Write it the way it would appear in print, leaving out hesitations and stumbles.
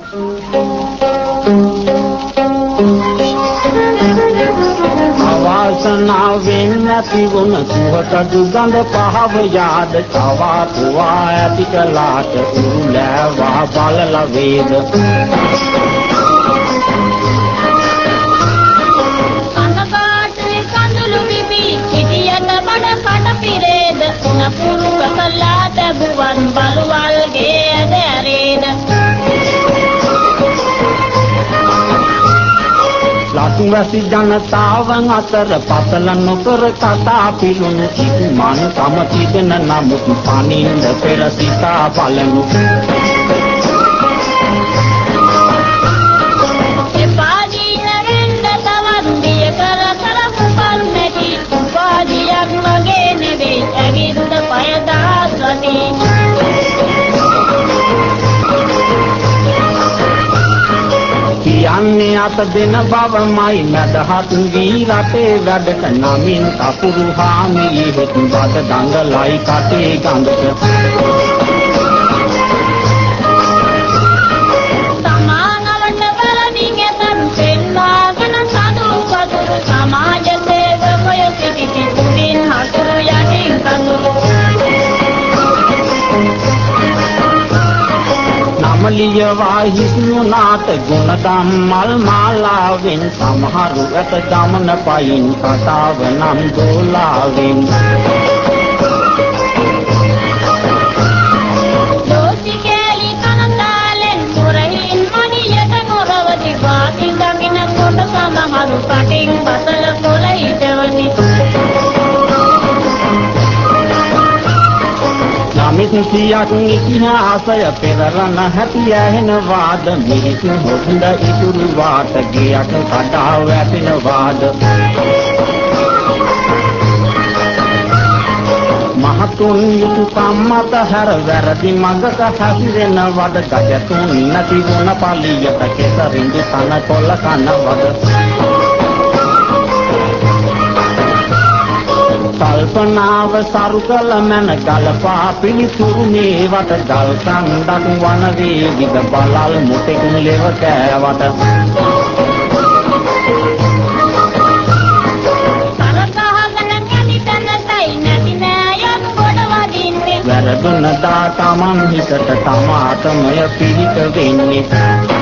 वासनावें नती गुण सुहत दुगंध पहाव याद छवा तुआ ऐति कलाट उरुलै वाह बाल लवेद कनकाट कंदुलु बिबी इडियत बड़ पट पिरेद नपुरु कलाट भुवन बलवाल गे अदरेद लातुवसी जनतावन अतर पतलन कर कथा पिलुन इकुमान समचिदन नमुत पानिंद पेर सीता पालनु एपाजी नरेंद तवंदिय कर कर पुपन मेटी उपाजी अग्मगे नेवे अगिंद पयदासवती කියන්නේ අත දෙන බවමයි මදහත් වී රටේ වැඩට නමින් කපුරු හාමියේ හිත් බත දඟලයි කටේ ගඟට සමානවට වරමින් ඇතන් පෙන්වාගෙන සතු කතුරු සමාජ සේවකය සිටිති උඩින් හතුරු යටින් කඳුරු නමලිය වාහිස්නු නාට ගුණකම් මල් මාලාවෙන් සමහරු ඇත ගමන පයින් කතාව නම් දෝලාවෙන් දෝසිකේලි කනතාලෙන් මුරහින් මනියට මොරවති වාති දකින කොට සමහරු කටින් බසල කොළ හිටවති මිත්‍යාක් ඉතිහාසය පෙරරන හැටි ඇහෙන වාද මිනිසු හොඳ ඉතුරු වාට ගියට කඩා වැටෙන වාද මහතුන් යුතුයකම් මත හැර වැරදි මඟක හැසිරෙන වද ගජතුන් නැති වුණ පලියට කෙතරින්දු තන කොල්ල කන වද කල්පනාව සරු කළ මන ගලපා පිළිතුරු මේවට ගල් කන්දක් වන වේදික බලල් මුටෙක් ලෙව කෑවට වැරදුන දා තමන් හිතට තමාටමය පිහිට වෙන්නේ